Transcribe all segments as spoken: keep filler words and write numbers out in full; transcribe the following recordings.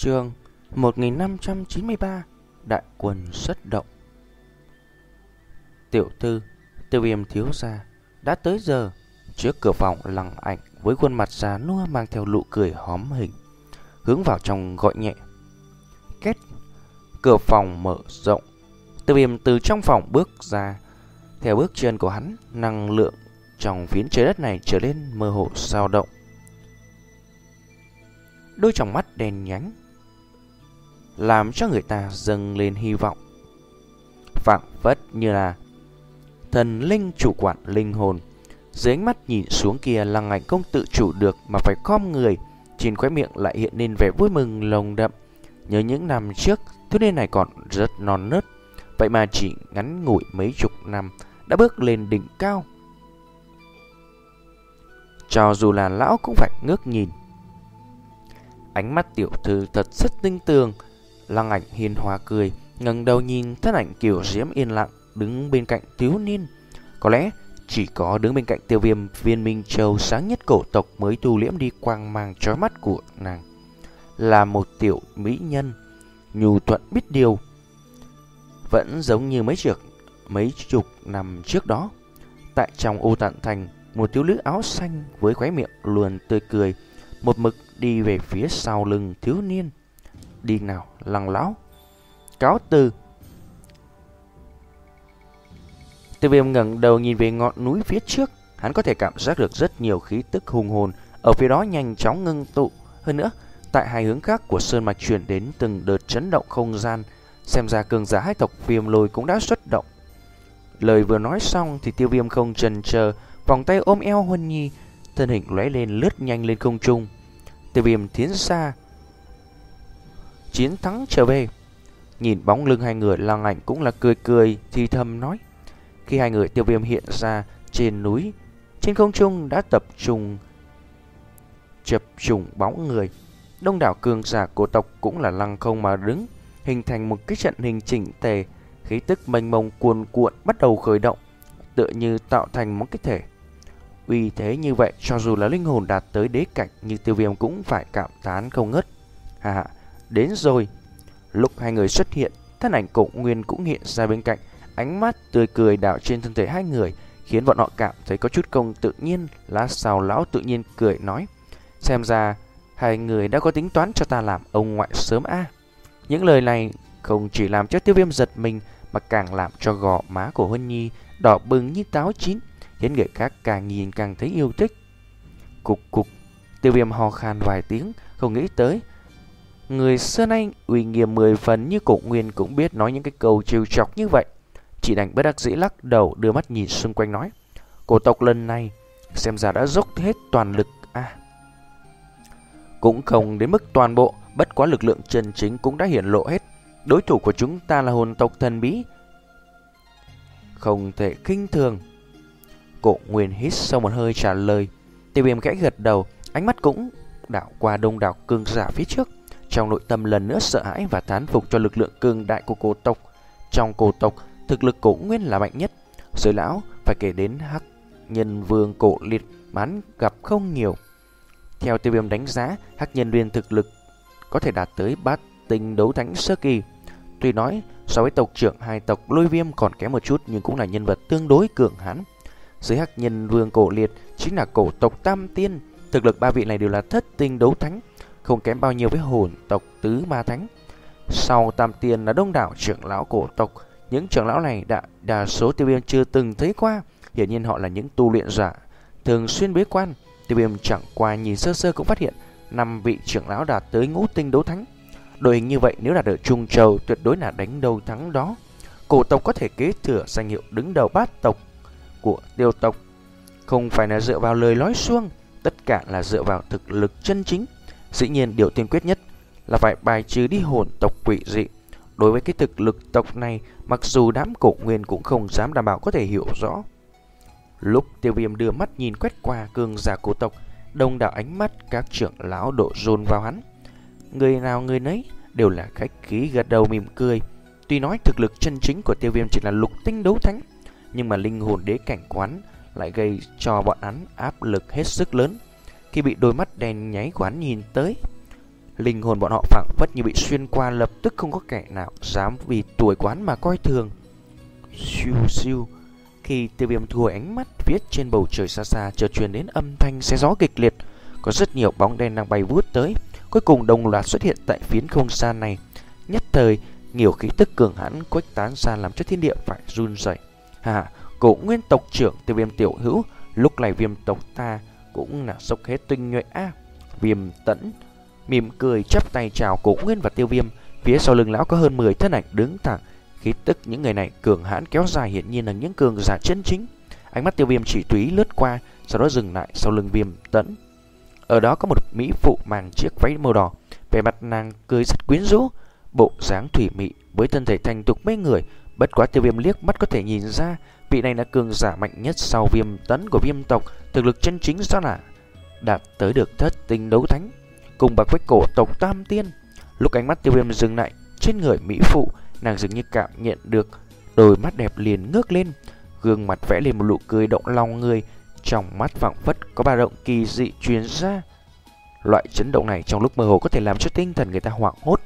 Chương một nghìn năm trăm chín mươi ba Đại quân xuất động. Tiểu thư, Tiêu Viêm thiếu gia đã tới giờ. Trước cửa phòng Lăng Ảnh với khuôn mặt già nua mang theo nụ cười hóm hình, hướng vào trong gọi nhẹ. Két. Cửa phòng mở rộng. Tiêu Viêm từ trong phòng bước ra. Theo bước chân của hắn, năng lượng trong phiến trời đất này trở nên mơ hồ dao động. Đôi tròng mắt đen nhánh làm cho người ta dâng lên hy vọng, phảng phất như là thần linh chủ quản linh hồn. Dưới ánh mắt nhìn xuống kia, Lăng Ảnh không tự chủ được mà phải khom người, trên khóe miệng lại hiện lên vẻ vui mừng lồng đậm. Nhớ những năm trước, thiếu niên này còn rất non nớt, vậy mà chỉ ngắn ngủi mấy chục năm đã bước lên đỉnh cao. Cho dù là lão cũng phải ngước nhìn. Ánh mắt tiểu thư thật rất tinh tường. Lăng Ảnh hiền hòa cười, ngẩng đầu nhìn thân ảnh kiều diễm yên lặng đứng bên cạnh thiếu niên. Có lẽ chỉ có đứng bên cạnh Tiêu Viêm, viên minh châu sáng nhất cổ tộc mới thu liễm đi quang mang chói mắt của nàng. Là một tiểu mỹ nhân, nhu thuận biết điều, vẫn giống như mấy chục mấy chục năm trước đó. Tại trong ô tận thành, một thiếu nữ áo xanh với khóe miệng luôn tươi cười một mực đi về phía sau lưng thiếu niên. Đi nào, Lăng lão, cáo từ. Tiêu Viêm ngẩng đầu nhìn về ngọn núi phía trước, hắn có thể cảm giác được rất nhiều khí tức hùng hồn ở phía đó nhanh chóng ngưng tụ. Hơn nữa, tại hai hướng khác của sơn mạch truyền đến từng đợt chấn động không gian, xem ra cường giả hai tộc Viêm Lôi cũng đã xuất động. Lời vừa nói xong thì Tiêu Viêm không chần chờ, vòng tay ôm eo Huân Nhi, thân hình lóe lên lướt nhanh lên không trung. Tiêu Viêm tiến xa, chiến thắng trở về. Nhìn bóng lưng hai người, Lăng Ảnh cũng là cười cười thì thầm nói. Khi hai người Tiêu Viêm hiện ra trên núi, trên không trung đã tập trung chập trùng bóng người. Đông đảo cường giả của tộc cũng là lăng không mà đứng, hình thành một cái trận hình chỉnh tề. Khí tức mênh mông cuồn cuộn bắt đầu khởi động, tựa như tạo thành một cái thể. Uy thế như vậy, cho dù là linh hồn đạt tới đế cảnh như Tiêu Viêm cũng phải cảm thán không ngớt. Hà hà, đến rồi. Lúc hai người xuất hiện, thân ảnh Cổ Nguyên cũng hiện ra bên cạnh, ánh mắt tươi cười đảo trên thân thể hai người, khiến bọn họ cảm thấy có chút không tự nhiên. Lát sau lão tự nhiên cười nói, xem ra hai người đã có tính toán cho ta làm ông ngoại sớm a. À. Những lời này không chỉ làm cho Tiêu Viêm giật mình, mà càng làm cho gò má của Huân Nhi đỏ bừng như táo chín, khiến người khác càng nhìn càng thấy yêu thích. Cục cục, Tiêu Viêm ho khan vài tiếng, không nghĩ tới người xưa nay uy nghiêm mười phần như Cổ Nguyên cũng biết nói những cái câu trêu chọc như vậy. Chỉ đành bất đắc dĩ lắc đầu, đưa mắt nhìn xung quanh nói, cổ tộc lần này xem ra đã dốc hết toàn lực a. À, cũng không đến mức toàn bộ, bất quá lực lượng chân chính cũng đã hiển lộ hết. Đối thủ của chúng ta là hồn tộc thần bí, không thể khinh thường. Cổ Nguyên hít sâu một hơi trả lời. Tiêu Viêm khẽ gật đầu, ánh mắt cũng đảo qua đông đảo cường giả phía trước, trong nội tâm lần nữa sợ hãi và thán phục cho lực lượng cường đại của cổ tộc. Trong cổ tộc, thực lực Cổ Nguyên là mạnh nhất. Giới lão phải kể đến Hắc Nhân Vương Cổ Liệt mà hắn gặp không nhiều. Theo Tiêu Viêm đánh giá, Hắc Nhân Viên thực lực có thể đạt tới bát tinh đấu thánh sơ kỳ. Tuy nói so với tộc trưởng hai tộc Lôi Viêm còn kém một chút, nhưng cũng là nhân vật tương đối cường hãn. Dưới Hắc Nhân Vương Cổ Liệt chính là cổ tộc Tam Tiên, thực lực ba vị này đều là thất tinh đấu thánh, không kém bao nhiêu với hồn tộc Tứ Ma Thánh. Sau Tam Tiên là đông đảo trưởng lão cổ tộc. Những trưởng lão này đã đa số Tiêu Viêm chưa từng thấy qua, hiển nhiên họ là những tu luyện giả thường xuyên bế quan. Tiêu Viêm chẳng qua nhìn sơ sơ cũng phát hiện năm vị trưởng lão đạt tới ngũ tinh đấu thánh. Đội hình như vậy nếu là ở Trung Châu tuyệt đối là đánh đầu thắng đó. Cổ tộc có thể kế thừa danh hiệu đứng đầu bát tộc của Tiêu tộc, không phải là dựa vào lời nói suông, tất cả là dựa vào thực lực chân chính. Dĩ nhiên điều tiên quyết nhất là phải bài trừ đi hồn tộc quỷ dị. Đối với cái thực lực tộc này, mặc dù đám Cổ Nguyên cũng không dám đảm bảo có thể hiểu rõ. Lúc Tiêu Viêm đưa mắt nhìn quét qua cường giả cổ tộc, đông đảo ánh mắt các trưởng lão đổ dồn vào hắn. Người nào người nấy đều là khách khí gật đầu mỉm cười. Tuy nói thực lực chân chính của Tiêu Viêm chỉ là lục tinh đấu thánh, nhưng mà linh hồn đế cảnh quán lại gây cho bọn hắn áp lực hết sức lớn. Khi bị đôi mắt đen nháy của hắn nhìn tới, Linh hồn bọn họ phảng phất như bị xuyên qua, lập tức không có kẻ nào dám vì tuổi quán mà coi thường. Siêu siêu. Khi Tiêu Viêm thu hồi ánh mắt, phía trên bầu trời xa xa chợt truyền đến âm thanh xé gió kịch liệt. Có rất nhiều bóng đen đang bay vút tới, cuối cùng đồng loạt xuất hiện tại phiến không gian này. Nhất thời, nhiều khí tức cường hãn khuếch tán ra làm cho thiên địa phải run rẩy. Hà, Cổ Nguyên tộc trưởng Tiêu Viêm tiểu hữu, lúc này Viêm tộc ta cũng là dốc hết tinh nhuệ a. À, Viêm Tẫn mỉm cười chắp tay chào Cổ Nguyên và Tiêu Viêm. Phía sau lưng lão có hơn mười thân ảnh đứng thẳng, khí tức những người này cường hãn kéo dài, hiển nhiên là những cường giả chân chính. Ánh mắt Tiêu Viêm chỉ tùy lướt qua, sau đó dừng lại sau lưng Viêm Tẫn. Ở đó có một mỹ phụ mang chiếc váy màu đỏ, vẻ mặt nàng cười rất quyến rũ, bộ dáng thủy mị với thân thể thành thục mê người. Bất quá Tiêu Viêm liếc mắt có thể nhìn ra, vị này là cường giả mạnh nhất sau Viêm Tẫn của Viêm tộc, thực lực chân chính rõ là đạt tới được thất tinh đấu thánh, cùng bậc với cổ tộc Tam Tiên. Lúc ánh mắt Tiêu Viêm dừng lại trên người mỹ phụ, nàng dường như cảm nhận được, đôi mắt đẹp liền ngước lên, gương mặt vẽ lên một nụ cười động lòng người, trong mắt phảng phất có ba động kỳ dị truyền ra. Loại chấn động này trong lúc mơ hồ có thể làm cho tinh thần người ta hoảng hốt.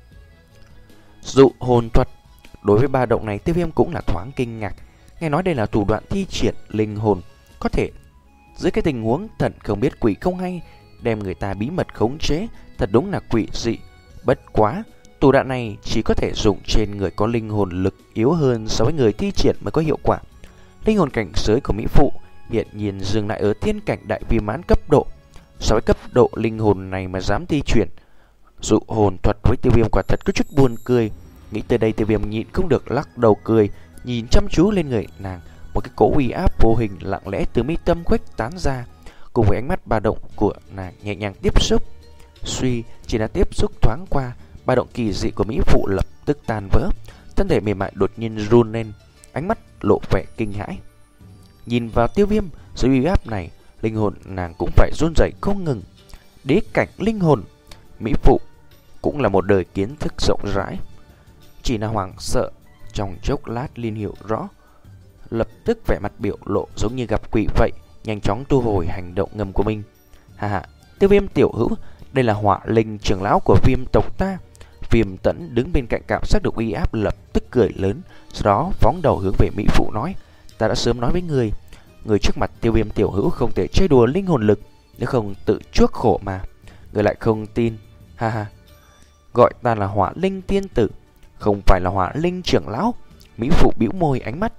Dụ hồn thuật. Đối với ba động này, Tiêu Viêm cũng là thoáng kinh ngạc. Nghe nói đây là thủ đoạn thi triển linh hồn, có thể dưới cái tình huống thần không biết quỷ không hay đem người ta bí mật khống chế, thật đúng là quỷ dị. Bất quá, thủ đoạn này chỉ có thể dùng trên người có linh hồn lực yếu hơn so với người thi triển mới có hiệu quả. Linh hồn cảnh giới của mỹ phụ hiện nhiên dừng lại ở thiên cảnh đại viên mãn cấp độ. So với cấp độ linh hồn này mà dám thi chuyển dụ hồn thuật với Tiêu Viêm quả thật có chút buồn cười. Nghĩ tới đây, Tiêu Viêm nhịn không được lắc đầu cười, nhìn chăm chú lên người nàng. Một cái cỗ uy áp vô hình lặng lẽ từ mi tâm khuếch tán ra, cùng với ánh mắt ba động của nàng nhẹ nhàng tiếp xúc. Suy, chỉ là tiếp xúc thoáng qua, ba động kỳ dị của mỹ phụ lập tức tan vỡ, thân thể mềm mại đột nhiên run lên, ánh mắt lộ vẻ kinh hãi. Nhìn vào Tiêu Viêm, dưới uy áp này, linh hồn nàng cũng phải run rẩy không ngừng. Đế cảnh linh hồn, mỹ phụ cũng là một đời kiến thức rộng rãi, chỉ là hoảng sợ trong chốc lát liền hiểu rõ, lập tức vẻ mặt biểu lộ giống như gặp quỷ vậy, nhanh chóng thu hồi hành động ngầm của mình. Hà hà, Tiêu Viêm tiểu hữu, đây là Hỏa Linh trưởng lão của Viêm tộc ta. Viêm Tẫn đứng bên cạnh cảm giác được uy áp, lập tức cười lớn, sau đó phóng đầu hướng về mỹ phụ nói: ta đã sớm nói với người, người trước mặt Tiêu Viêm tiểu hữu không thể chơi đùa linh hồn lực, nếu không tự chuốc khổ mà. Người lại không tin. Ha ha, gọi ta là Hỏa Linh tiên tử, không phải là Hỏa Linh trưởng lão. Mỹ phụ bĩu môi, ánh mắt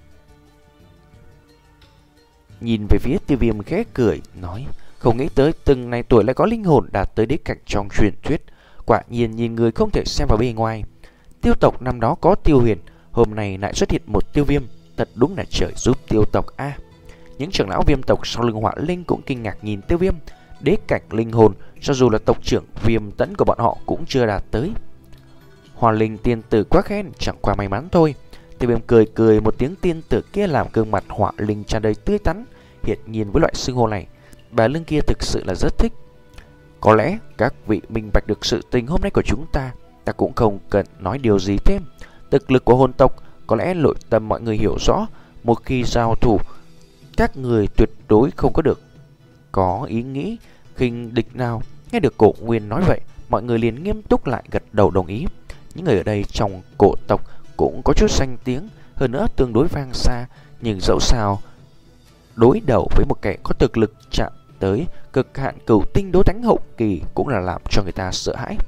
nhìn về phía Tiêu Viêm khẽ cười nói: không nghĩ tới từng này tuổi lại có linh hồn đạt tới đế cảnh trong truyền thuyết, quả nhiên nhìn người không thể xem vào bề ngoài. Tiêu tộc năm đó có Tiêu Huyền, hôm nay lại xuất hiện một Tiêu Viêm, thật đúng là trời giúp Tiêu tộc a. À, những trưởng lão Viêm tộc sau lưng Hỏa Linh cũng kinh ngạc nhìn Tiêu Viêm, đế cảnh linh hồn, cho dù là tộc trưởng Viêm Tẫn của bọn họ cũng chưa đạt tới. Hỏa Linh tiên tử quá khen, chẳng qua may mắn thôi. Tiêu Viêm cười cười một tiếng, tiên tử kia làm gương mặt Hỏa Linh tràn đầy tươi tắn. Hiển nhiên với loại xưng hô này, bà lưng kia thực sự là rất thích. Có lẽ các vị minh bạch được sự tình hôm nay của chúng ta, ta cũng không cần nói điều gì thêm. Thực lực của hồn tộc có lẽ nội tâm mọi người hiểu rõ, một khi giao thủ, các người tuyệt đối không có được có ý nghĩ khinh địch nào. Nghe được Cổ Nguyên nói vậy, mọi người liền nghiêm túc lại gật đầu đồng ý. Những người ở đây trong cổ tộc cũng có chút danh tiếng, hơn nữa tương đối vang xa, nhưng dẫu sao đối đầu với một kẻ có thực lực chạm tới cực hạn cửu tinh đấu thánh hậu kỳ cũng là làm cho người ta sợ hãi.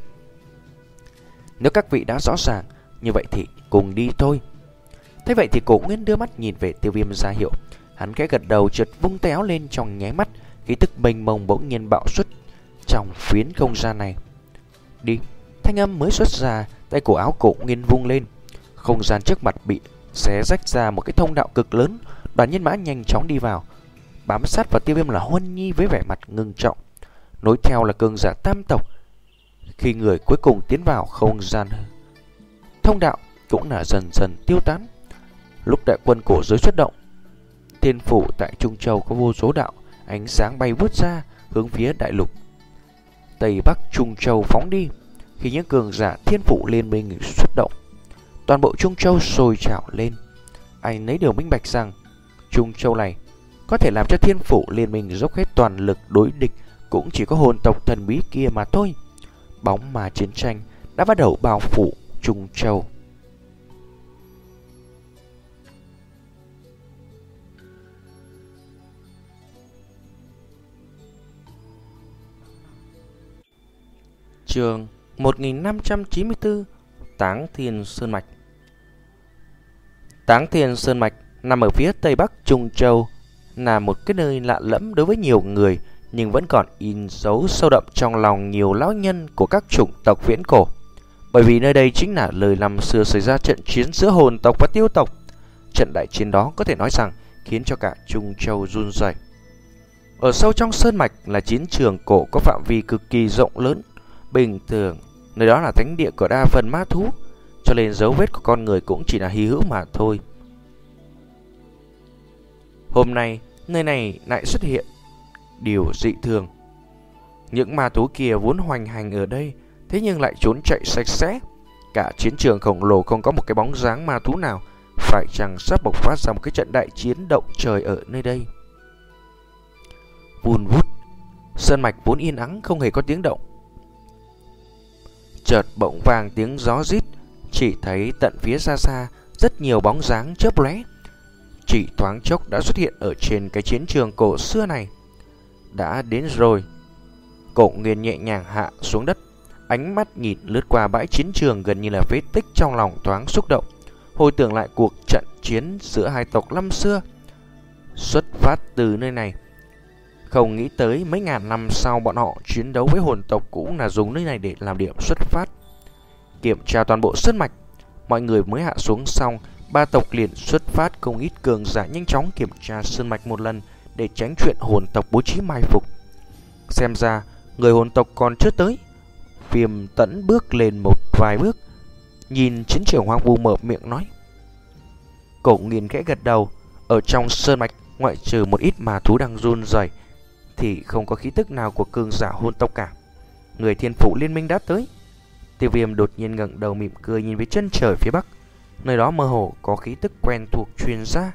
Nếu các vị đã rõ ràng như vậy thì cùng đi thôi. Thế vậy thì Cổ Nguyên đưa mắt nhìn về Tiêu Viêm ra hiệu. Hắn khẽ gật đầu, chợt vung tay áo lên, trong nháy mắt khí tức mênh mông bỗng nhiên bạo xuất trong phiến không gian này. Đi. Thanh âm mới xuất ra, tay cổ áo Cổ Nguyên vung lên, không gian trước mặt bị xé rách ra một cái thông đạo cực lớn. Đoàn nhân mã nhanh chóng đi vào, bám sát vào Tiêu Viêm là Huân Nhi với vẻ mặt ngưng trọng, nối theo là cường giả tam tộc. Khi người cuối cùng tiến vào không gian, thông đạo cũng là dần dần tiêu tán. Lúc đại quân cổ giới xuất động, thiên phủ tại Trung Châu có vô số đạo ánh sáng bay vút ra hướng phía đại lục Tây Bắc Trung Châu phóng đi. Khi những cường giả thiên phủ liên minh xuất động, toàn bộ Trung Châu sôi trào lên. Anh nấy đều minh bạch rằng Trung Châu này có thể làm cho thiên phủ liên minh dốc hết toàn lực đối địch cũng chỉ có hồn tộc thần bí kia mà thôi. bóng ma chiến tranh đã bắt đầu bao phủ Trung Châu. Chương một nghìn năm trăm chín mươi tư, Táng Thiên Sơn Mạch. Táng Thiên Sơn Mạch nằm ở phía tây bắc Trung Châu, là một cái nơi lạ lẫm đối với nhiều người, nhưng vẫn còn in dấu sâu đậm trong lòng nhiều lão nhân của các chủng tộc viễn cổ. Bởi vì nơi đây chính là lời năm xưa xảy ra trận chiến giữa hồn tộc và tiêu tộc. Trận đại chiến đó có thể nói rằng khiến cho cả Trung Châu run rẩy. Ở sâu trong sơn mạch là chiến trường cổ có phạm vi cực kỳ rộng lớn. Bình thường, nơi đó là thánh địa của đa phần ma thú, cho nên dấu vết của con người cũng chỉ là hy hữu mà thôi. Hôm nay, nơi này lại xuất hiện điều dị thường. Những ma thú kia vốn hoành hành ở đây, thế nhưng lại trốn chạy sạch sẽ. Cả chiến trường khổng lồ không có một cái bóng dáng ma thú nào. Phải chăng sắp bộc phát ra một cái trận đại chiến động trời ở nơi đây? Vun vút, sơn mạch vốn yên ắng không hề có tiếng động. Chợt bỗng vang tiếng gió rít, chỉ thấy tận phía xa xa rất nhiều bóng dáng chớp lóe. Chỉ thoáng chốc đã xuất hiện ở trên cái chiến trường cổ xưa này. Đã đến rồi. Cổ Nguyên nhẹ nhàng hạ xuống đất, ánh mắt nhìn lướt qua bãi chiến trường gần như là vết tích, trong lòng thoáng xúc động, hồi tưởng lại cuộc trận chiến giữa hai tộc năm xưa. Xuất phát từ nơi này, không nghĩ tới mấy ngàn năm sau bọn họ chiến đấu với hồn tộc cũng là dùng nơi này để làm điểm xuất phát. Kiểm tra toàn bộ sơn mạch, mọi người mới hạ xuống xong, ba tộc liền xuất phát, không ít cường giả nhanh chóng kiểm tra sơn mạch một lần để tránh chuyện hồn tộc bố trí mai phục. Xem ra người hồn tộc còn chưa tới. Viêm Tẫn bước lên một vài bước, nhìn chiến trường hoang vu mở miệng nói. Cổ Nghiên khẽ gật đầu. Ở trong sơn mạch, ngoại trừ một ít ma thú đang run rẩy thì không có khí tức nào của cường giả hồn tộc cả. Người thiên phủ liên minh đã tới. Tiêu Viêm đột nhiên ngẩng đầu mỉm cười nhìn về chân trời phía bắc. Nơi đó mơ hồ có khí tức quen thuộc truyền ra.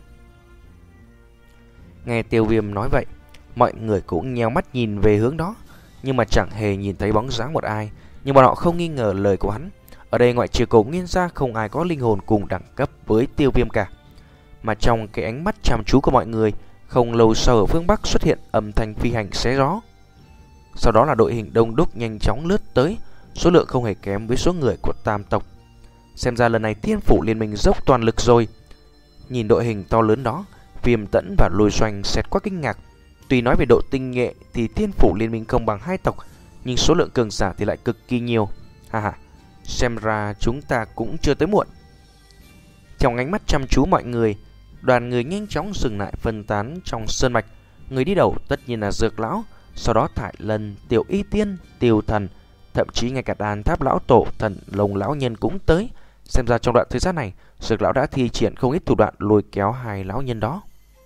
Nghe Tiêu Viêm nói vậy, mọi người cũng nheo mắt nhìn về hướng đó, nhưng mà chẳng hề nhìn thấy bóng dáng một ai. Nhưng bọn họ không nghi ngờ lời của hắn. Ở đây ngoại trừ Cổ Nghiên ra, không ai có linh hồn cùng đẳng cấp với Tiêu Viêm cả. Mà trong cái ánh mắt chăm chú của mọi người, không lâu sau ở phương bắc xuất hiện âm thanh phi hành xé gió. Sau đó là đội hình đông đúc nhanh chóng lướt tới, số lượng không hề kém với số người của tam tộc. Xem ra lần này Thiên Phủ Liên minh dốc toàn lực rồi. Nhìn đội hình to lớn đó, Viêm Tẫn và Lôi Doanh xẹt qua kinh ngạc. Tuy nói về độ tinh nghệ thì Thiên Phủ Liên minh không bằng hai tộc, nhưng số lượng cường giả thì lại cực kỳ nhiều. Ha ha, xem ra chúng ta cũng chưa tới muộn. Trong ánh mắt chăm chú mọi người, đoàn người nhanh chóng dừng lại phân tán trong sơn mạch. Người đi đầu tất nhiên là Dược Lão, sau đó Thải Lân, Tiểu Y Tiên, Tiêu Thần, thậm chí ngay cả Đàn Tháp Lão Tổ, Thần Lồng Lão Nhân cũng tới. Xem ra trong đoạn thời gian này, Dược Lão đã thi triển không ít thủ đoạn lôi kéo hai lão nhân đó.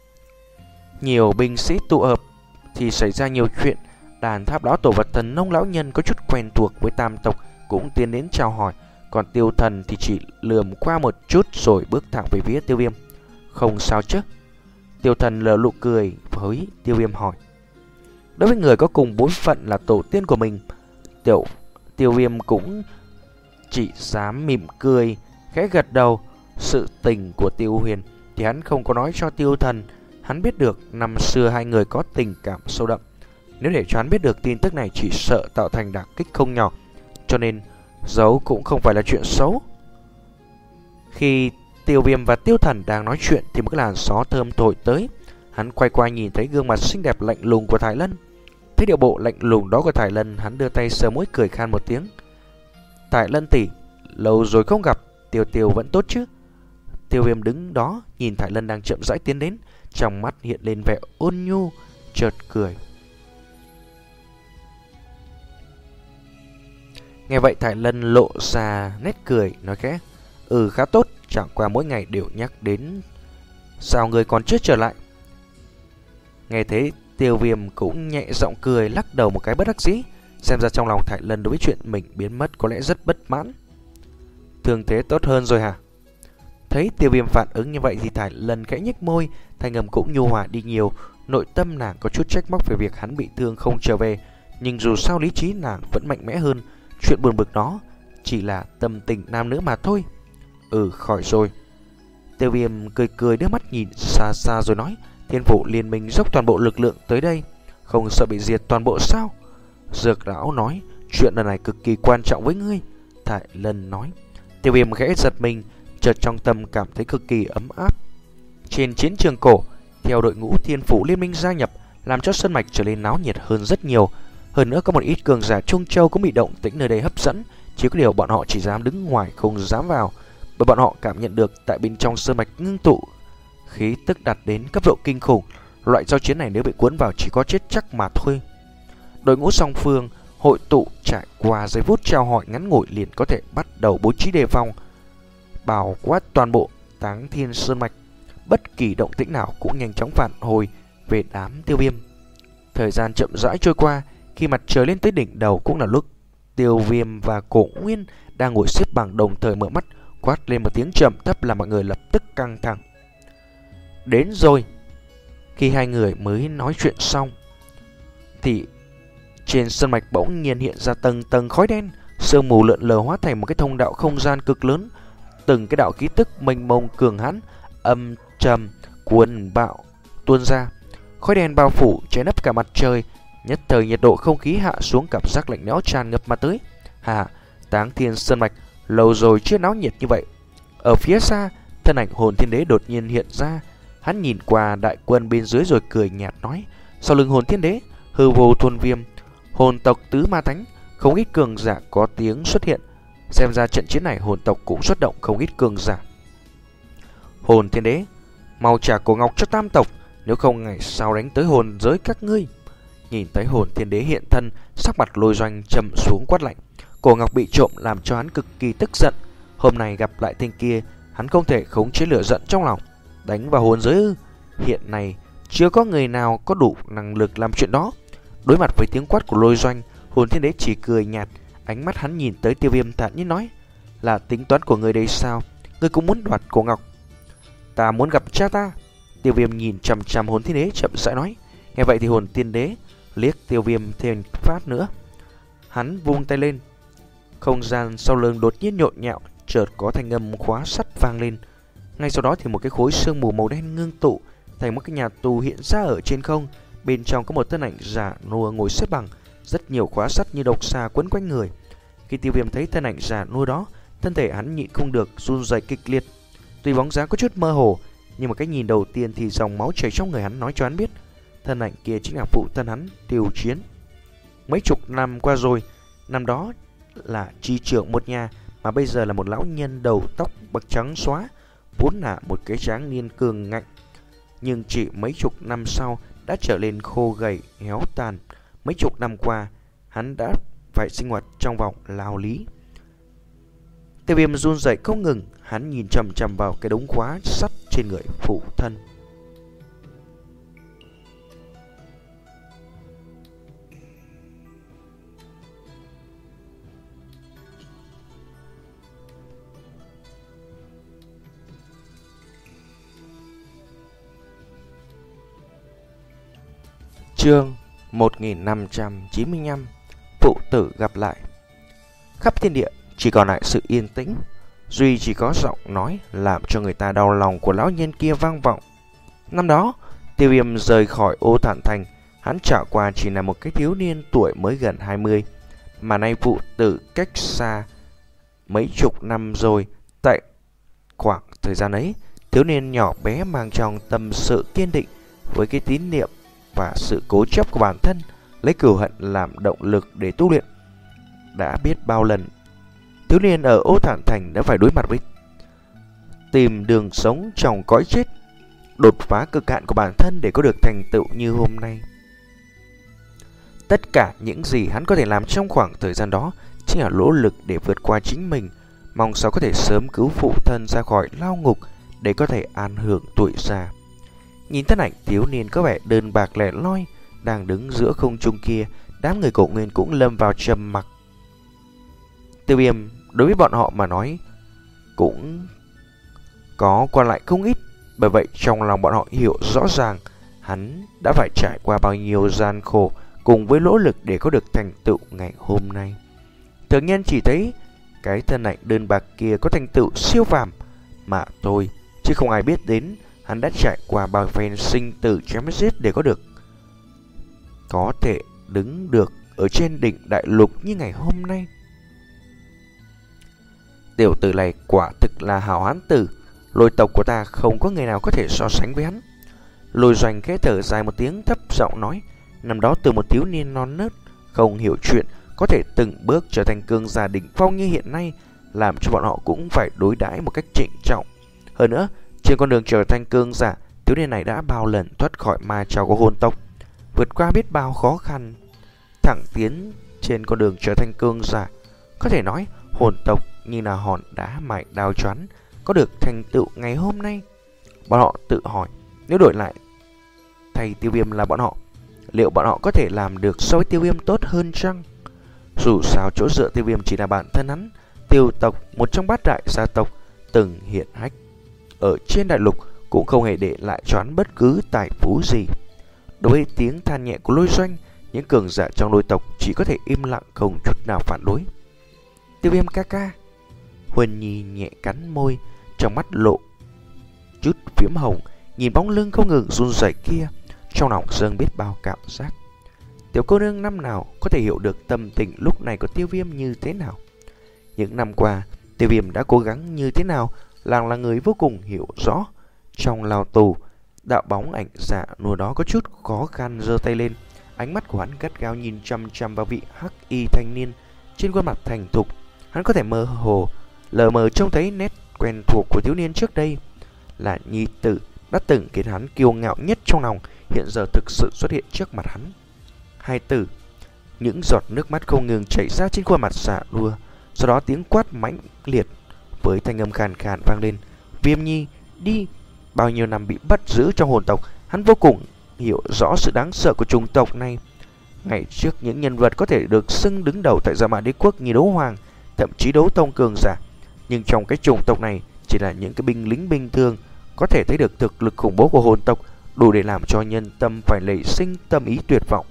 Nhiều binh sĩ tụ hợp thì xảy ra nhiều chuyện. Đàn Tháp Lão Tổ và Thần Nông Lão Nhân có chút quen thuộc với tam tộc cũng tiến đến chào hỏi, còn Tiêu Thần thì chỉ lườm qua một chút rồi bước thẳng về phía Tiêu Viêm. Không sao chứ? Tiêu Thần lờ nụ cười với Tiêu Viêm hỏi. Đối với người có cùng bối phận là tổ tiên của mình, Tiểu Tiêu Viêm cũng chỉ dám mỉm cười, khẽ gật đầu. Sự tình của Tiêu Huyền thì hắn không có nói cho Tiêu Thần. Hắn biết được năm xưa hai người có tình cảm sâu đậm. Nếu để cho hắn biết được tin tức này chỉ sợ tạo thành đả kích không nhỏ, cho nên giấu cũng không phải là chuyện xấu. Khi Tiêu Viêm và Tiêu Thần đang nói chuyện thì một cái làn gió thơm thổi tới. Hắn quay qua nhìn thấy gương mặt xinh đẹp lạnh lùng của Thải Lân. Thấy điệu bộ lạnh lùng đó của Thải Lân, hắn đưa tay sờ mũi cười khan một tiếng. Thải Lân tỷ, lâu rồi không gặp, Tiêu Tiêu vẫn tốt chứ? Tiêu Viêm đứng đó nhìn Thải Lân đang chậm rãi tiến đến, trong mắt hiện lên vẻ ôn nhu, chợt cười. Nghe vậy Thải Lân lộ ra nét cười, nói khẽ. Ừ, khá tốt, chẳng qua mỗi ngày đều nhắc đến sao người còn chưa trở lại. Nghe thế Tiêu Viêm cũng nhẹ giọng cười, lắc đầu một cái bất đắc dĩ. Xem ra trong lòng Thải Lân đối với chuyện mình biến mất có lẽ rất bất mãn. Thương thế tốt hơn rồi hả? Thấy Tiêu Viêm phản ứng như vậy thì Thải Lân khẽ nhếch môi, thanh âm cũng nhu hòa đi nhiều. Nội tâm nàng có chút trách móc về việc hắn bị thương không trở về, nhưng dù sao lý trí nàng vẫn mạnh mẽ hơn, chuyện buồn bực đó chỉ là tâm tình nam nữ mà thôi. Ừ, khỏi rồi. Tiêu Viêm cười cười đưa mắt nhìn xa xa rồi nói, Thiên Phủ liên minh dốc toàn bộ lực lượng tới đây, không sợ bị diệt toàn bộ sao? Dược lão nói, chuyện lần này cực kỳ quan trọng với ngươi. Thải Lân nói. Tiêu Viêm khẽ giật mình, chợt trong tâm cảm thấy cực kỳ ấm áp. Trên chiến trường cổ, theo đội ngũ Thiên Phủ liên minh gia nhập, làm cho sơn mạch trở nên náo nhiệt hơn rất nhiều. Hơn nữa có một ít cường giả Trung Châu cũng bị động tĩnh nơi đây hấp dẫn, chỉ có điều bọn họ chỉ dám đứng ngoài không dám vào, bởi bọn họ cảm nhận được tại bên trong sơn mạch ngưng tụ khí tức đạt đến cấp độ kinh khủng. Loại giao chiến này nếu bị cuốn vào chỉ có chết chắc mà thôi. Đội ngũ song phương hội tụ trải qua giây phút trao hỏi ngắn ngủi liền có thể bắt đầu bố trí đề phòng, bao quát toàn bộ Táng Thiên sơn mạch. Bất kỳ động tĩnh nào cũng nhanh chóng phản hồi về đám Tiêu Viêm. Thời gian chậm rãi trôi qua, khi mặt trời lên tới đỉnh đầu cũng là lúc Tiêu Viêm và Cổ Nguyên đang ngồi xếp bằng đồng thời mở mắt, quát lên một tiếng trầm thấp làm mọi người lập tức căng thẳng. Đến rồi. Khi hai người mới nói chuyện xong thì trên sơn mạch bỗng nhiên hiện ra tầng tầng khói đen, sương mù lượn lờ hóa thành một cái thông đạo không gian cực lớn. Từng cái đạo khí tức mênh mông cường hãn, âm trầm cuồn bạo tuôn ra. Khói đen bao phủ che nấp cả mặt trời, nhất thời nhiệt độ không khí hạ xuống, cảm giác lạnh lẽo tràn ngập mà tới. Hà, Táng Thiên sơn mạch lâu rồi chưa náo nhiệt như vậy. Ở phía xa, thân ảnh Hồn Thiên Đế đột nhiên hiện ra. Hắn nhìn qua đại quân bên dưới rồi cười nhạt nói, sau lưng Hồn Thiên Đế, hư vô thôn viêm, hồn tộc tứ ma thánh, không ít cường giả có tiếng xuất hiện. Xem ra trận chiến này hồn tộc cũng xuất động không ít cường giả. Hồn Thiên Đế, mau trả cổ ngọc cho tam tộc, nếu không ngày sau đánh tới hồn giới các ngươi. Nhìn thấy Hồn Thiên Đế hiện thân, sắc mặt Lôi Doanh trầm xuống quát lạnh. Cổ ngọc bị trộm làm cho hắn cực kỳ tức giận. Hôm nay gặp lại tên kia, hắn không thể khống chế lửa giận trong lòng. Đánh vào hồn giới ư? Hiện nay chưa có người nào có đủ năng lực làm chuyện đó. Đối mặt với tiếng quát của Lôi Doanh, Hồn Thiên Đế chỉ cười nhạt. Ánh mắt hắn nhìn tới Tiêu Viêm thản nhiên nói, là tính toán của người đây sao? Ngươi cũng muốn đoạt cổ ngọc? Ta muốn gặp cha ta. Tiêu Viêm nhìn chằm chằm Hồn Thiên Đế chậm rãi nói. Nghe vậy thì Hồn Thiên Đế liếc Tiêu Viêm thêm phát nữa. Hắn vung tay lên, không gian sau lưng đột nhiên nhộn nhạo, chợt có thanh âm khóa sắt vang lên. Ngay sau đó thì một cái khối sương mù màu đen ngưng tụ thành một cái nhà tù hiện ra ở trên không. Bên trong có một thân ảnh già nua ngồi xếp bằng, rất nhiều khóa sắt như độc xà quấn quanh người. Khi Tiêu Viêm thấy thân ảnh già nua đó, thân thể hắn nhịn không được run rẩy kịch liệt. Tuy bóng dáng có chút mơ hồ, nhưng mà cái nhìn đầu tiên thì dòng máu chảy trong người hắn nói cho hắn biết thân ảnh kia chính là phụ thân hắn, Tiêu Chiến. Mấy chục năm qua rồi, năm đó là chi trưởng một nhà, mà bây giờ là một lão nhân đầu tóc bạc trắng xóa, vốn là một cái tráng niên cường ngạnh, nhưng chỉ mấy chục năm sau đã trở nên khô gầy héo tàn. Mấy chục năm qua, hắn đã phải sinh hoạt trong vòng lao lý. Tiêu Viêm run rẩy không ngừng, hắn nhìn chằm chằm vào cái đống khóa sắt trên người phụ thân. Chương một nghìn năm trăm chín mươi lăm. Phụ tử gặp lại. Khắp thiên địa chỉ còn lại sự yên tĩnh, duy chỉ có giọng nói làm cho người ta đau lòng của lão nhân kia vang vọng. Năm đó, Tiêu Viêm rời khỏi Ô Thản Thành, hắn trải qua chỉ là một cái thiếu niên tuổi mới gần hai mươi, mà nay phụ tử cách xa mấy chục năm rồi. Tại khoảng thời gian ấy, thiếu niên nhỏ bé mang trong tâm sự kiên định với cái tín niệm và sự cố chấp của bản thân, lấy cừu hận làm động lực để tu luyện. Đã biết bao lần thiếu niên ở Ô Thản Thành đã phải đối mặt với tìm đường sống trong cõi chết, đột phá cực hạn của bản thân để có được thành tựu như hôm nay. Tất cả những gì hắn có thể làm trong khoảng thời gian đó chính là nỗ lực để vượt qua chính mình, mong sao có thể sớm cứu phụ thân ra khỏi lao ngục để có thể an hưởng tuổi già. Nhìn thân ảnh thiếu niên có vẻ đơn bạc lẻ loi đang đứng giữa không trung kia, đám người Cổ Nguyên cũng lâm vào trầm mặc. Tiêu Viêm đối với bọn họ mà nói cũng có quan lại không ít, bởi vậy trong lòng bọn họ hiểu rõ ràng hắn đã phải trải qua bao nhiêu gian khổ cùng với nỗ lực để có được thành tựu ngày hôm nay. Thường nhân chỉ thấy cái thân ảnh đơn bạc kia có thành tựu siêu phàm mà thôi, chứ không ai biết đến hắn đã trải qua bao phen sinh tử chém giết để có được có thể đứng được ở trên đỉnh đại lục như ngày hôm nay. Tiểu tử này quả thực là hảo hán tử, Lôi tộc của ta không có người nào có thể so sánh với hắn. Lôi Doanh khẽ thở dài một tiếng, thấp giọng nói, năm đó từ một thiếu niên non nớt không hiểu chuyện có thể từng bước trở thành cường giả đỉnh phong như hiện nay, làm cho bọn họ cũng phải đối đãi một cách trịnh trọng. Hơn nữa, trên con đường trở thành cường giả, thiếu niên này đã bao lần thoát khỏi ma trảo của hồn tộc, vượt qua biết bao khó khăn, thẳng tiến trên con đường trở thành cường giả. Có thể nói, hồn tộc như là hòn đá mài đao choán, có được thành tựu ngày hôm nay. Bọn họ tự hỏi, nếu đổi lại thầy Tiêu Viêm là bọn họ, liệu bọn họ có thể làm được so với Tiêu Viêm tốt hơn chăng? Dù sao chỗ dựa Tiêu Viêm chỉ là bản thân hắn. Tiêu tộc, một trong bát đại gia tộc từng hiện hách ở trên đại lục, cũng không hề để lại cho hắn bất cứ tài phú gì. Đối với tiếng than nhẹ của Lôi Doanh, những cường giả trong Lôi tộc chỉ có thể im lặng, không chút nào phản đối. Tiêu Viêm ca ca. Huân Nhi nhẹ cắn môi, trong mắt lộ chút phiếm hồng, nhìn bóng lưng không ngừng run rẩy kia, trong lòng dâng biết bao cảm giác. Tiểu cô nương năm nào có thể hiểu được tâm tình lúc này của Tiêu Viêm như thế nào? Những năm qua, Tiêu Viêm đã cố gắng như thế nào, làng là người vô cùng hiểu rõ. Trong lao tù, đạo bóng ảnh dạ nùa đó có chút khó khăn giơ tay lên, ánh mắt của hắn gắt gao nhìn chăm chăm vào vị hắc y thanh niên trên khuôn mặt thành thục. Hắn có thể mơ hồ lờ mờ trông thấy nét quen thuộc của thiếu niên trước đây, là nhi tử đã từng khiến hắn kiêu ngạo nhất trong lòng, hiện giờ thực sự xuất hiện trước mặt hắn. Hai tử, những giọt nước mắt không ngừng chảy ra trên khuôn mặt dạ đua. Sau đó tiếng quát mãnh liệt với thanh âm khàn khàn vang lên, Viêm Nhi, đi. Bao nhiêu năm bị bắt giữ trong hồn tộc, hắn vô cùng hiểu rõ sự đáng sợ của chủng tộc này. Ngày trước những nhân vật có thể được xưng đứng đầu tại Dạ Mã Đế Quốc như Đấu Hoàng, thậm chí Đấu Tông cường giả, nhưng trong cái chủng tộc này chỉ là những cái binh lính bình thường. Có thể thấy được thực lực khủng bố của hồn tộc, đủ để làm cho nhân tâm phải nảy sinh tâm ý tuyệt vọng.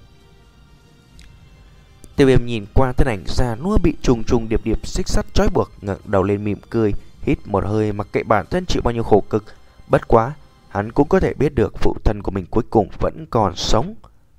Tiêu Viêm nhìn qua thân ảnh già nua bị trùng trùng điệp điệp xích sắt trói buộc, ngẩng đầu lên mỉm cười, hít một hơi mặc kệ bản thân chịu bao nhiêu khổ cực. Bất quá, hắn cũng có thể biết được phụ thân của mình cuối cùng vẫn còn sống.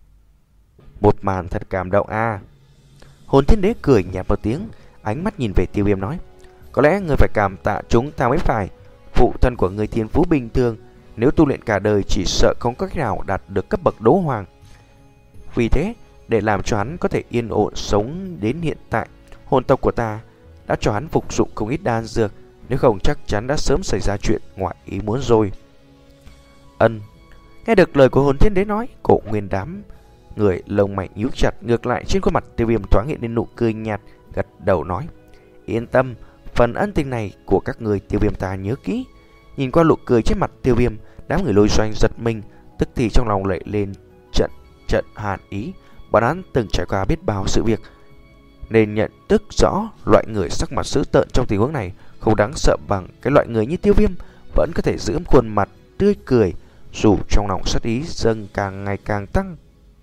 Một màn thật cảm động a. À. Hồn Thiên Đế cười nhạt một tiếng, ánh mắt nhìn về Tiêu Viêm nói, có lẽ người phải cảm tạ chúng ta mới phải. Phụ thân của người thiên phú bình thường, nếu tu luyện cả đời chỉ sợ không có cách nào đạt được cấp bậc đấu hoàng. Vì thế, để làm cho hắn có thể yên ổn sống đến hiện tại, hồn tộc của ta đã cho hắn phục dụng không ít đan dược, nếu không chắc chắn đã sớm xảy ra chuyện ngoài ý muốn rồi. Ân. Nghe được lời của Hồn Thiên Đế nói, Cổ Nguyên đám người lông mày nhíu chặt, ngược lại trên khuôn mặt Tiêu Viêm thoáng hiện lên nụ cười nhạt, gật đầu nói, yên tâm, phần ân tình này của các người Tiêu Viêm ta nhớ kỹ. Nhìn qua nụ cười trên mặt Tiêu Viêm, đám người Lôi Doanh giật mình, tức thì trong lòng lệ lên trận trận hàn ý. Bọn hắn từng trải qua biết bao sự việc, nên nhận thức rõ loại người sắc mặt dữ tợn trong tình huống này không đáng sợ bằng cái loại người như Tiêu Viêm vẫn có thể giữ khuôn mặt tươi cười, dù trong lòng sát ý dâng càng ngày càng tăng.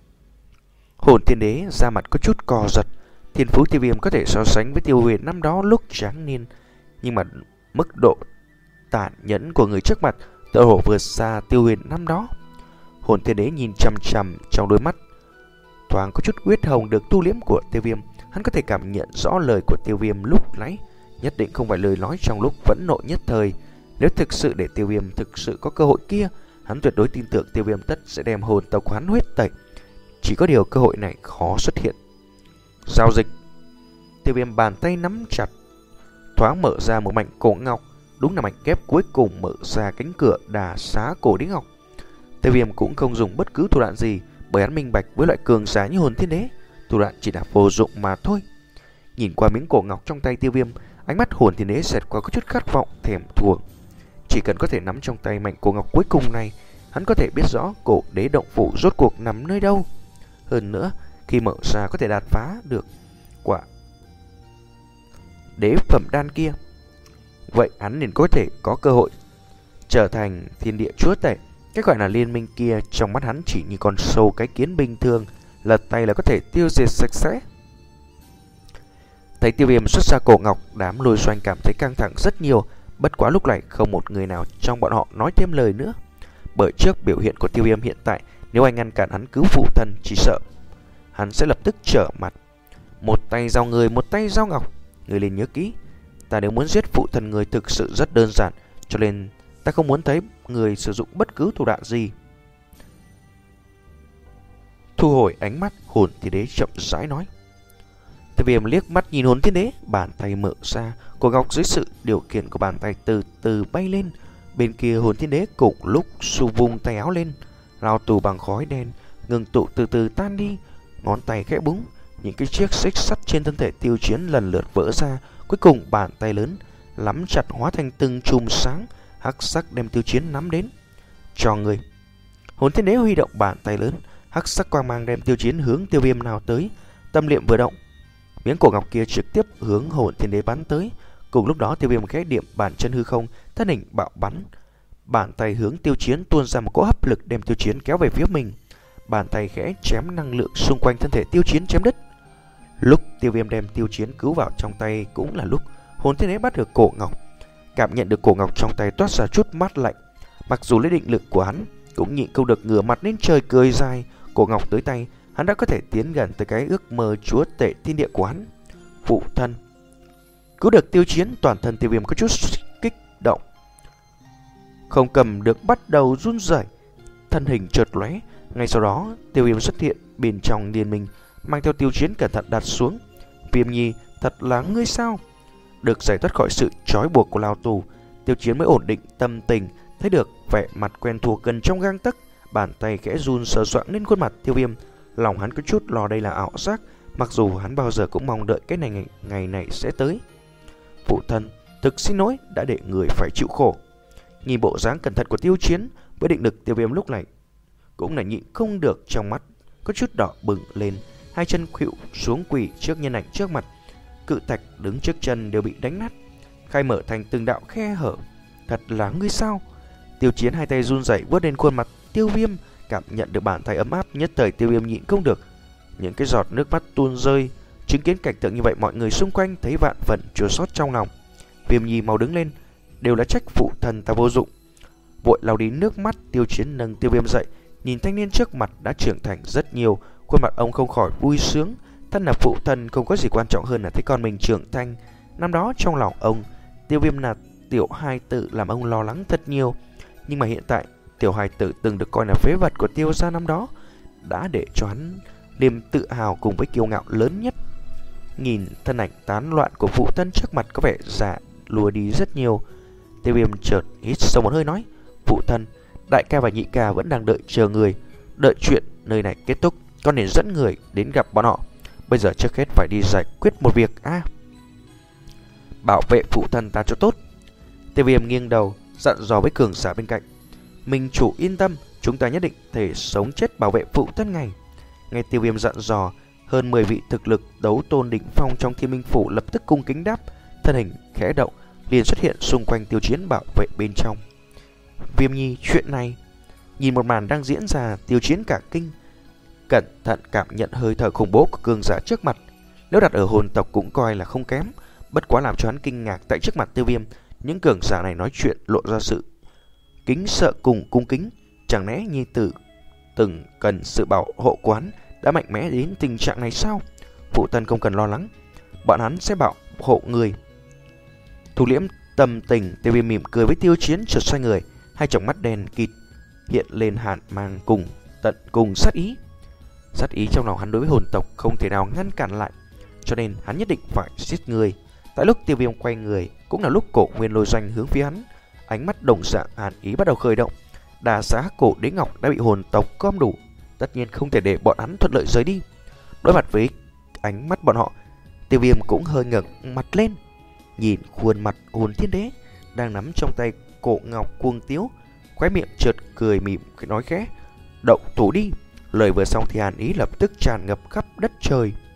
Hồn Thiên Đế da mặt có chút co giật. Thiên phú Tiêu Viêm có thể so sánh với Tiêu Huyền năm đó lúc tráng niên, nhưng mà mức độ tàn nhẫn của người trước mặt tựa hồ vượt xa Tiêu Huyền năm đó. Hồn Thiên Đế nhìn chằm chằm trong đôi mắt thoáng có chút huyết hồng được tu liễm của Tiêu Viêm, hắn có thể cảm nhận rõ lời của Tiêu Viêm lúc nãy nhất định không phải lời nói trong lúc phẫn nộ nhất thời. Nếu thực sự để Tiêu Viêm thực sự có cơ hội kia, hắn tuyệt đối tin tưởng Tiêu Viêm tất sẽ đem hồn tộc hắn huyết tẩy. Chỉ có điều cơ hội này khó xuất hiện. Giao dịch. Tiêu Viêm bàn tay nắm chặt, thoáng mở ra một mảnh cổ ngọc, đúng là mảnh kép cuối cùng mở ra cánh cửa đà xá cổ đế ngọc. Tiêu Viêm cũng không dùng bất cứ thủ đoạn gì, bởi hắn minh bạch với loại cường giả như Hồn Thiên Đế, thủ đoạn chỉ là vô dụng mà thôi. Nhìn qua miếng cổ ngọc trong tay Tiêu Viêm, ánh mắt Hồn Thiên Đế xẹt qua có chút khát vọng thèm thuồng. Chỉ cần có thể nắm trong tay mảnh cổ ngọc cuối cùng này, hắn có thể biết rõ cổ đế động phủ rốt cuộc nằm nơi đâu. Hơn nữa, khi mở ra có thể đột phá được quả đế phẩm đan kia, vậy hắn liền có thể có cơ hội trở thành thiên địa chúa tể. Cái gọi là liên minh kia trong mắt hắn chỉ như con sâu cái kiến bình thường, lật tay là có thể tiêu diệt sạch sẽ. Thấy Tiêu Viêm xuất ra cổ ngọc, đám Lôi Doanh cảm thấy căng thẳng rất nhiều. Bất quá lúc này không một người nào trong bọn họ nói thêm lời nữa. Bởi trước biểu hiện của Tiêu Viêm hiện tại, nếu anh ngăn cản hắn cứu phụ thân, chỉ sợ hắn sẽ lập tức trở mặt. Một tay giao người, một tay giao ngọc. Người liền nhớ kỹ, ta nếu muốn giết phụ thân người thực sự rất đơn giản, cho nên ta không muốn thấy người sử dụng bất cứ thủ đoạn gì. Thu hồi ánh mắt, Hồn Thiên Đế chậm rãi nói. Tiêu Viêm liếc mắt nhìn Hồn Thiên Đế, bàn tay mở ra, cổ ngọc dưới sự điều khiển của bàn tay từ từ bay lên. Bên kia Hồn Thiên Đế cùng lúc xu vung tay áo lên, lao tù bằng khói đen ngừng tụ từ từ tan đi. Ngón tay khẽ búng, những cái chiếc xích sắt trên thân thể Tiêu Chiến lần lượt vỡ ra. Cuối cùng bàn tay lớn nắm chặt hóa thành từng chùm sáng hắc sắc đem Tiêu Chiến nắm đến. Cho người. Hồn Thiên Đế huy động bàn tay lớn, hắc sắc quang mang đem Tiêu Chiến hướng Tiêu Viêm nào tới. Tâm niệm vừa động, miếng cổ ngọc kia trực tiếp hướng Hồn Thiên Đế bắn tới. Cùng lúc đó Tiêu Viêm khẽ điểm bàn chân hư không, thân hình bạo bắn, bàn tay hướng Tiêu Chiến tuôn ra một cỗ hấp lực đem Tiêu Chiến kéo về phía mình. Bàn tay khẽ chém năng lượng xung quanh thân thể Tiêu Chiến chém đứt. Lúc Tiêu Viêm đem Tiêu Chiến cứu vào trong tay cũng là lúc Hồn Thiên Đế bắt được cổ ngọc. Cảm nhận được cổ ngọc trong tay toát ra chút mát lạnh. Mặc dù lấy định lực của hắn cũng nhịn không được ngửa mặt lên trời cười dài. Cổ ngọc tới tay, hắn đã có thể tiến gần tới cái ước mơ chúa tể thiên địa của hắn. Phụ thân. Cứu được Tiêu Chiến, toàn thân Tiêu Viêm có chút kích động, không cầm được bắt đầu run rẩy, thân hình chợt lóe. Ngay sau đó Tiêu Viêm xuất hiện bên trong liên minh, mang theo Tiêu Chiến cẩn thận đặt xuống. Viêm Nhi, thật là ngươi sao? Được giải thoát khỏi sự trói buộc của lao tù, Tiêu Chiến mới ổn định tâm tình, thấy được vẻ mặt quen thuộc gần trong gang tấc. Bàn tay khẽ run sờ soạng lên khuôn mặt Tiêu Viêm. Lòng hắn có chút lo đây là ảo giác, mặc dù hắn bao giờ cũng mong đợi cái này ngày, ngày này sẽ tới. Phụ thân, thực xin lỗi đã để người phải chịu khổ. Nhìn bộ dáng cẩn thận của Tiêu Chiến, với định lực Tiêu Viêm lúc này cũng là nhịn không được, trong mắt có chút đỏ bừng lên. Hai chân khuỵu xuống quỳ trước nhân ảnh trước mặt. Cự thạch đứng trước chân đều bị đánh nát, khai mở thành từng đạo khe hở. Thật là ngươi sao? Tiêu Chiến hai tay run rẩy vuốt lên khuôn mặt Tiêu Viêm, cảm nhận được bàn tay ấm áp. Nhất thời Tiêu Viêm nhịn không được, những cái giọt nước mắt tuôn rơi. Chứng kiến cảnh tượng như vậy, mọi người xung quanh thấy vạn phần chua xót trong lòng. Viêm Nhi mau đứng lên, đều là trách phụ thân ta vô dụng. Vội lau đi nước mắt, Tiêu Chiến nâng Tiêu Viêm dậy, nhìn thanh niên trước mặt đã trưởng thành rất nhiều, khuôn mặt ông không khỏi vui sướng. Thân là phụ thân, không có gì quan trọng hơn là thấy con mình trưởng thành. Năm đó trong lòng ông, Tiêu Viêm là tiểu hài tử làm ông lo lắng thật nhiều. Nhưng mà hiện tại, tiểu hài tử từng được coi là phế vật của Tiêu gia năm đó đã để cho hắn niềm tự hào cùng với kiêu ngạo lớn nhất. Nhìn thân ảnh tán loạn của phụ thân trước mặt có vẻ già lùa đi rất nhiều, Tiêu Viêm chợt hít sâu một hơi nói: Phụ thân, đại ca và nhị ca vẫn đang đợi chờ người. Đợi chuyện nơi này kết thúc, con nên dẫn người đến gặp bọn họ. Bây giờ trước hết phải đi giải quyết một việc a. À, bảo vệ phụ thân ta cho tốt. Tiêu Viêm nghiêng đầu dặn dò với cường giả bên cạnh: Minh chủ yên tâm, chúng ta nhất định thể sống chết bảo vệ phụ thân ngài. Nghe Tiêu Viêm dặn dò, hơn mười vị thực lực đấu tôn đỉnh phong trong Thiên Minh phủ lập tức cung kính đáp, thân hình khẽ động liền xuất hiện xung quanh Tiêu Chiến bảo vệ bên trong. Viêm Nhi, chuyện này. Nhìn một màn đang diễn ra, Tiêu Chiến cả kinh, cẩn thận cảm nhận hơi thở khủng bố của cường giả trước mặt. Nếu đặt ở hồn tộc cũng coi là không kém. Bất quá làm cho hắn kinh ngạc, tại trước mặt Tiêu Viêm, những cường giả này nói chuyện lộ ra sự kính sợ cùng cung kính. Chẳng lẽ nhi tử từng cần sự bảo hộ quán đã mạnh mẽ đến tình trạng này sao? Phụ thân không cần lo lắng, bọn hắn sẽ bảo hộ người. Thu liễm tâm tình, Tiêu Viêm mỉm cười với Tiêu Chiến, chợt xoay người, hai tròng mắt đen kịt hiện lên hàn mang cùng tận cùng sát ý. Sát ý trong lòng hắn đối với hồn tộc không thể nào ngăn cản lại, cho nên hắn nhất định phải giết người. Tại lúc Tiêu Viêm quay người, cũng là lúc Cổ Nguyên Lôi Doanh hướng phía hắn, ánh mắt đồng dạng hàn ý bắt đầu khởi động. Đà giá cổ đế ngọc đã bị hồn tộc gom đủ, tất nhiên không thể để bọn hắn thuận lợi rời đi. Đối mặt với ánh mắt bọn họ, Tiêu Viêm cũng hơi ngẩng mặt lên, nhìn khuôn mặt Hồn Thiên Đế đang nắm trong tay cổ ngọc cuồng tiếu, khóe miệng chợt cười mỉm nói khẽ: Động thủ đi. Lời vừa xong thì hàn ý lập tức tràn ngập khắp đất trời.